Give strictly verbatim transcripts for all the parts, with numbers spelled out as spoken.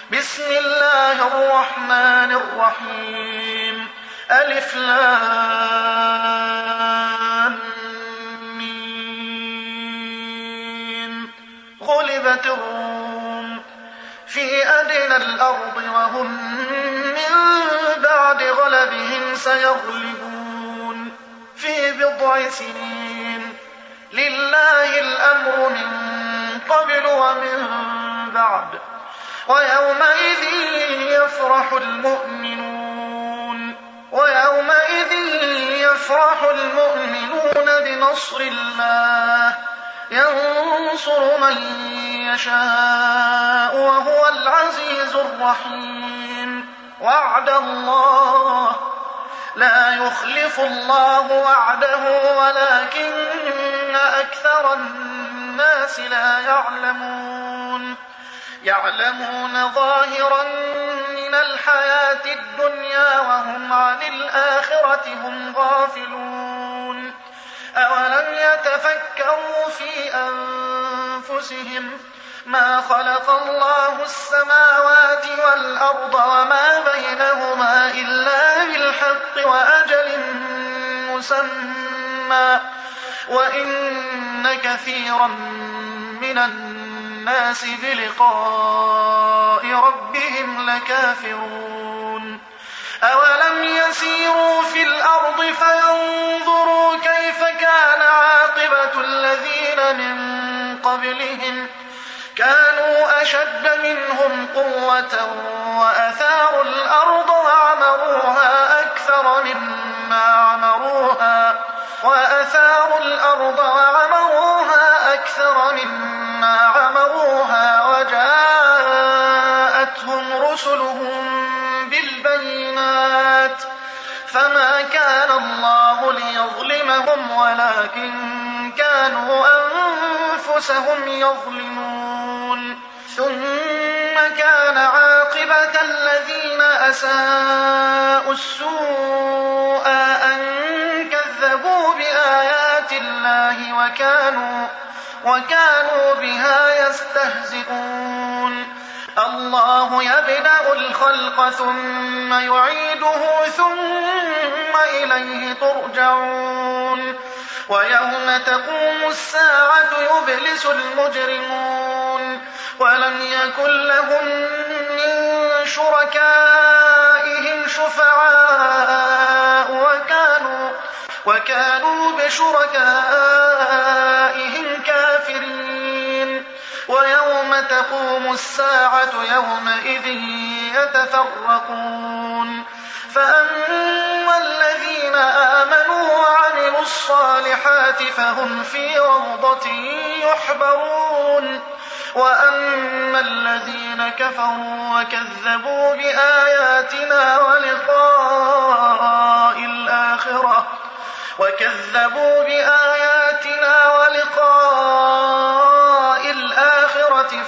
بسم الله الرحمن الرحيم ألف لام ميم غلبت الروم في أدنى الأرض وهم من بعد غلبهم سيغلبون في بضع سنين لله الأمر من قبل ومن بعد ويومئذ يفرح المؤمنون ويومئذ يفرح المؤمنون بنصر الله ينصر من يشاء وهو العزيز الرحيم وعد الله لا يخلف الله وعده ولكن أكثر الناس لا يعلمون يعلمون ظاهرا من الحياة الدنيا وهم عن الآخرة هم غافلون أولم يتفكروا في أنفسهم ما خلق الله السماوات والأرض وما بينهما إلا بالحق وأجل مسمى وإن كثيرا من الناس بلقاء ربهم لكافرون أولم يسيروا في الأرض فينظروا كيف كان عاقبة الذين من قبلهم كانوا أشد منهم قوة وأثاروا الأرض وعمروها أكثر مما عمروها وأثاروا الأرض وعمروها أكثر مما عمروها وجاءتهم رسلهم بالبينات فما كان الله ليظلمهم ولكن كانوا أنفسهم يظلمون ثم كان عاقبة الذين أساءوا السوء أن كذبوا بآيات الله وكانوا, وكانوا بها يستهزئون الله يبدأ الخلق ثم يعيده ثم إليه ترجعون ويوم تقوم الساعة يبلس المجرمون ولم يكن لهم من شركائهم شفعاء وكانوا, وكانوا بشركائهم كافرين ويوم تقوم الساعة يومئذ يتفرقون فأما الذين آمنوا وعملوا الصالحات فهم في روضة يحبرون وأما الذين كفروا وكذبوا بآياتنا ولقاء الآخرة وكذبوا بآياتنا ولقاء الآخرة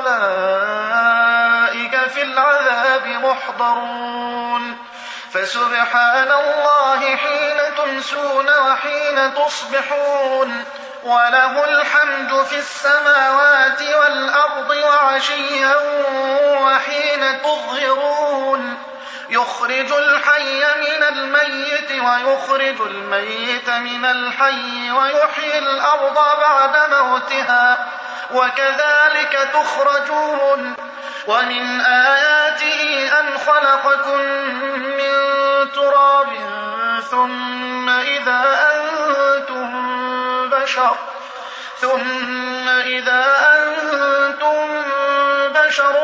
فأولئك في العذاب محضرون فسبحان الله حين تمسون وحين تصبحون وله الحمد في السماوات والأرض وعشيا وحين تظهرون يخرج الحي من الميت ويخرج الميت من الحي ويحيي الأرض بعد موتها وكذلك تخرجون ومن آياته أن خلقكم من تراب ثم إذا أنتم بشر ثم إذا أنتم بشر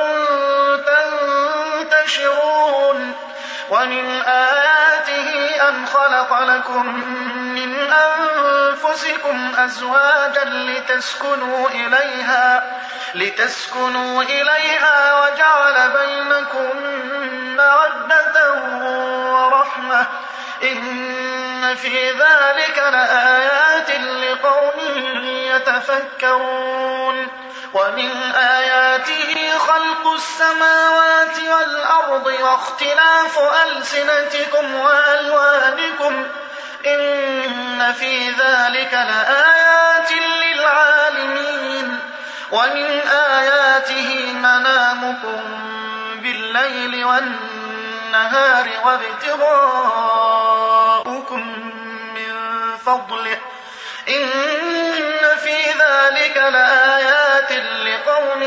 تنتشرون ومن آياته أن خلق لكم من أنفسكم أزواجا لتسكنوا إليها لتسكنوا إليها وجعل بينكم مودة ورحمة إن في ذلك لآيات لقوم يتفكرون ومن آياته خلق السماوات والأرض واختلاف ألسنتكم وألوانكم إن في ذلك لآيات للعالمين ومن آياته منامكم الليل والنهار وابتغاؤكم من فضله إن في ذلك لآيات لقوم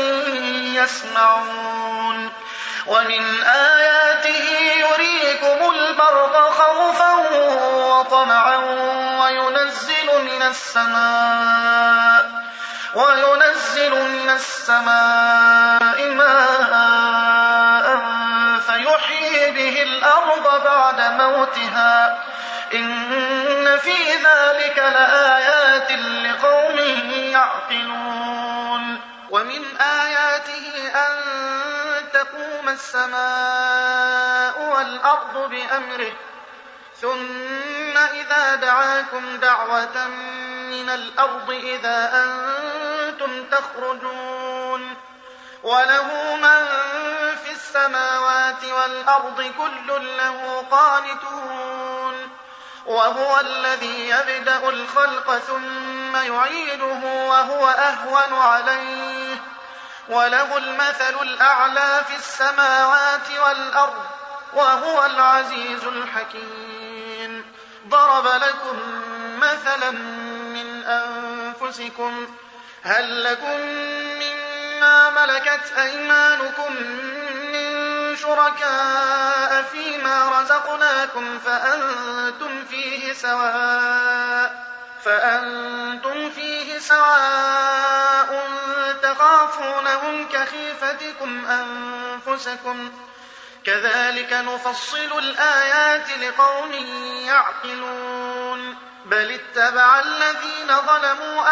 يسمعون ومن آياته يريكم البرق خوفا وطمعا وينزل من السماء وينزل من السماء ماء فيحيي به الأرض بعد موتها إن في ذلك لآيات لقوم يعقلون ومن آياته أن تقوم السماء والأرض بأمره ثم إذا دعاكم دعوة من الأرض إذا أنتم تخرجون وله من في السماوات والأرض كل له قانتون وهو الذي يبدأ الخلق ثم يعيده وهو أهون عليه وله المثل الأعلى في السماوات والأرض وهو العزيز الحكيم ضرب لكم مثلا من أنفسكم هل لكم مما ملكت أيمانكم من شركاء فيما رزقناكم فأنتم فيه سواء فأنتم فيه سواء تخافونهم كخيفتكم أنفسكم كذلك نفصل الآيات لقوم يعقلون بل اتبع الذين ظلموا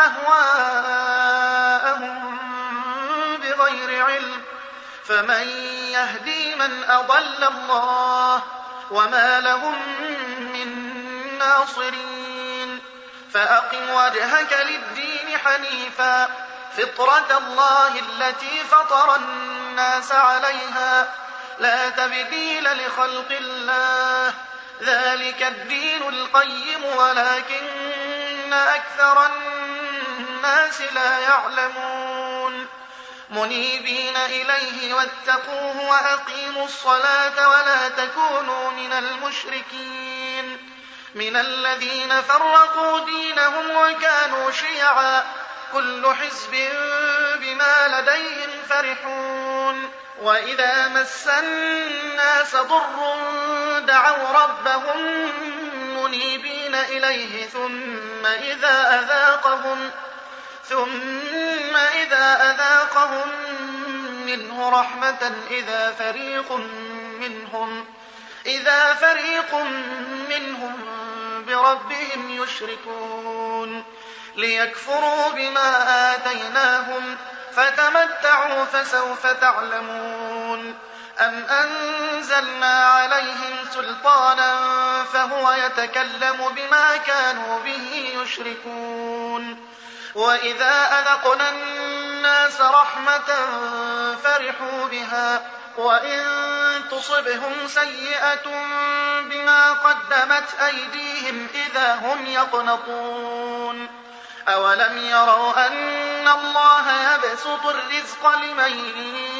أهواءهم بغير علم فمن يهدي من أضل الله وما لهم من ناصرين فأقم وجهك للدين حنيفا فطرة الله التي فطر الناس عليها لا تبديل لخلق الله ذلك الدين القيم ولكن أكثر الناس لا يعلمون منيبين إليه واتقوه وأقيموا الصلاة ولا تكونوا من المشركين من الذين فرقوا دينهم وكانوا شيعا كل حزب بما لديهم فرحون وإذا مس الناس ضر دعوا ربهم منيبين إليه ثم إذا أذاقهم ثم إذا أذاقهم منه رحمة إذا فريق منهم إذا فريق منهم بربهم يشركون ليكفروا بما آتيناهم فتمتعوا فسوف تعلمون أم أنزلنا عليهم سلطانا فهو يتكلم بما كانوا به يشركون وإذا أذقنا الناس رحمة فرحوا بها وإن تصبهم سيئة بما قدمت أيديهم إذا هم يقنطون أولم يروا أن الله يبسط الرزق لمن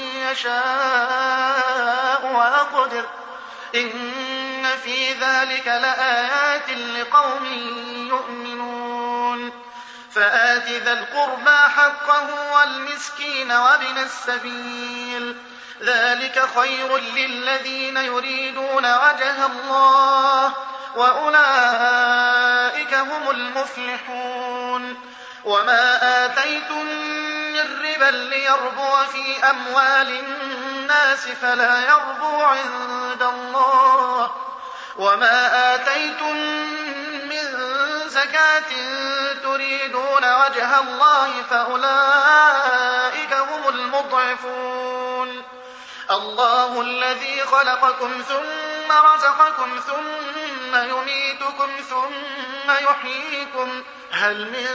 يشاء ويقدر إن في ذلك لآيات لقوم يؤمنون فآت ذا القربى حقه والمسكين وابن السبيل ذلك خير للذين يريدون وجه الله وأولئك هم المفلحون وما آتيتم من ربا ليربو في أموال الناس فلا يربو عند الله وما آتيتم من زكاة تريدون وجه الله فأولئك هم المضعفون الله الذي خلقكم ثم رزقكم ثم يميتكم ثم يحييكم هل من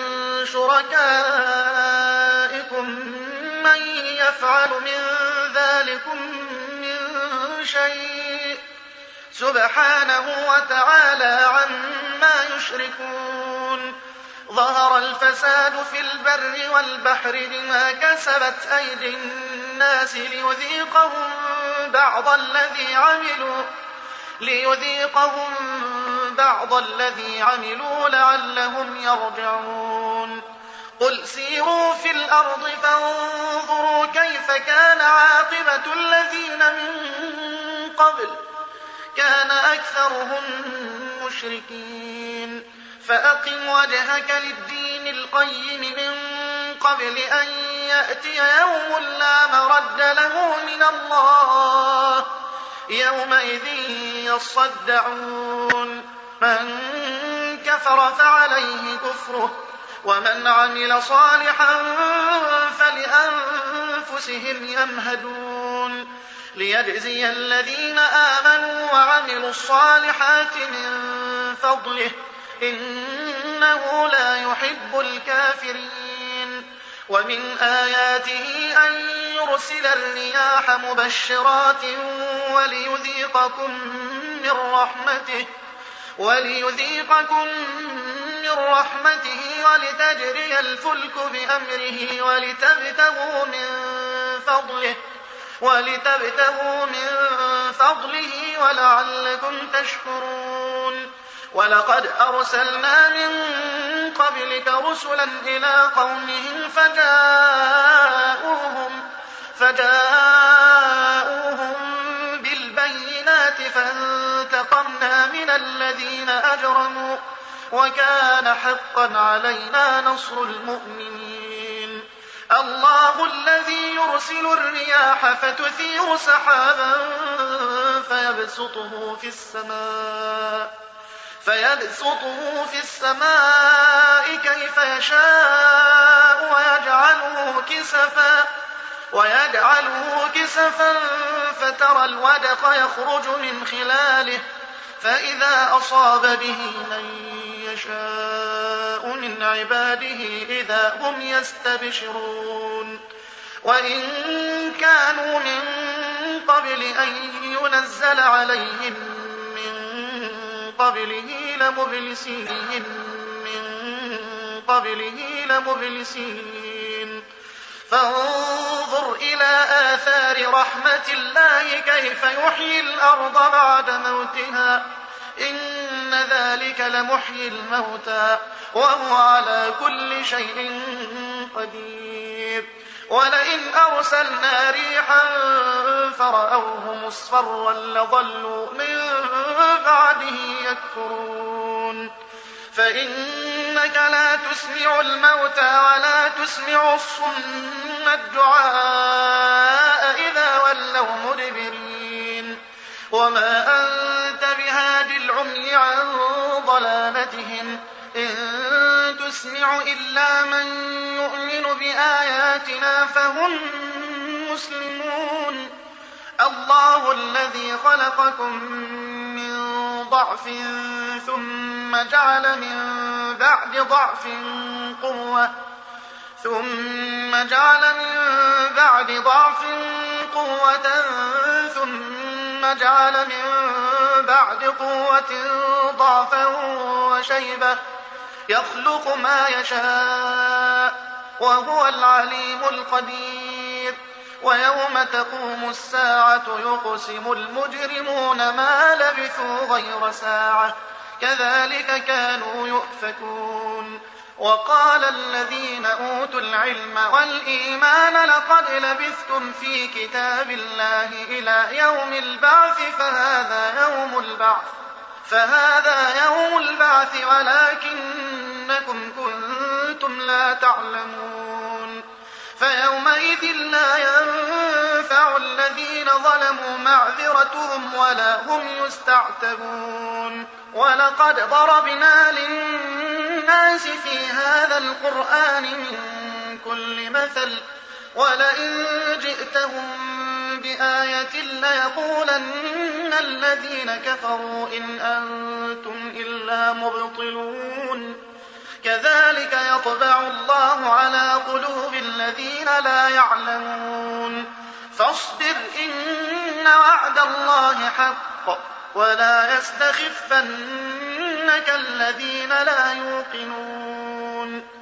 شركائكم من يفعل من ذلكم من شيء سبحانه وتعالى عما يشركون ظهر الفساد في البر والبحر بما كسبت أيدي الناس ليذيقهم بعض الذي عملوا ليذيقهم بعض الذي عملوا لعلهم يرجعون قل سيروا في الأرض فانظروا كيف كان عاقبة الذين من قبل كان أكثرهم مشركين فأقم وجهك للدين القيم من قبل أن يأتي يوم لا مرد له من الله يومئذ يصدعون من كفر فعليه كفره ومن عمل صالحا فلأنفسهم يمهدون ليجزي الذين آمنوا وعملوا الصالحات من فضله إنه لا يحب الكافرين ومن آياته أن يرسل الرياح مبشرات وليذيقكم من رحمته وليذيقكم من رحمته ولتجري الفلك بأمره ولتبتغوا من فضله ولتبتغوا من فضله ولعلكم تشكرون ولقد أرسلنا من قبلك رسلا إلى قومهم فجاءوهم, فجاءوهم بالبينات فانتقمنا من الذين أجرموا وكان حقا علينا نصر المؤمنين الله الذي يرسل الرياح فتثير سحابا فيبسطه في السماء فيبسطه في السماء كيف يشاء ويجعله كسفا ويجعله كسفا فترى الودق يخرج من خلاله فإذا أصاب به من يشاء من عباده إذا هم يستبشرون وإن كانوا من قبل أن ينزل عليهم قبله لمبلسين من قبله لمبلسين فانظر إلى آثار رحمة الله كيف يحيي الأرض بعد موتها إن ذلك لمحيي الموتى وهو على كل شيء قدير ولئن أرسلنا ريحا فرأوه مصفرا لظلوا من بعده يكفرون فإنك لا تسمع الموتى ولا تسمع الصم الدعاء إذا ولوا مدبرين وما أنت بهاد العمي عن ضلالتهم إن تسمع إلا من يؤمن بآياتنا فهم مسلمون الله الذي خلقكم من ضعف ثم جعل من بعد ضعف قوة ثم جعل من بعد ضعف قوة ثم جعل من بعد قوة ضعفا وشيبة يخلق ما يشاء وهو العليم القدير ويوم تقوم الساعة يقسم المجرمون ما لبثوا غير ساعة كذلك كانوا يؤفكون وقال الذين أوتوا العلم والإيمان لقد لبثتم في كتاب الله إلى يوم البعث فهذا يوم البعث فهذا يوم البعث ولكنكم كنتم لا تعلمون فيومئذ لا ينفع الذين ظلموا معذرتهم ولا هم يستعتبون ولقد ضربنا للناس في هذا القرآن من كل مثل ولئن جئتهم بآية ليقولن الذين كفروا إن أنتم إلا مبطلون كذلك يطبع الله على قلوب الذين لا يعلمون فاصبر إن وعد الله حق ولا يستخفنك الذين لا يوقنون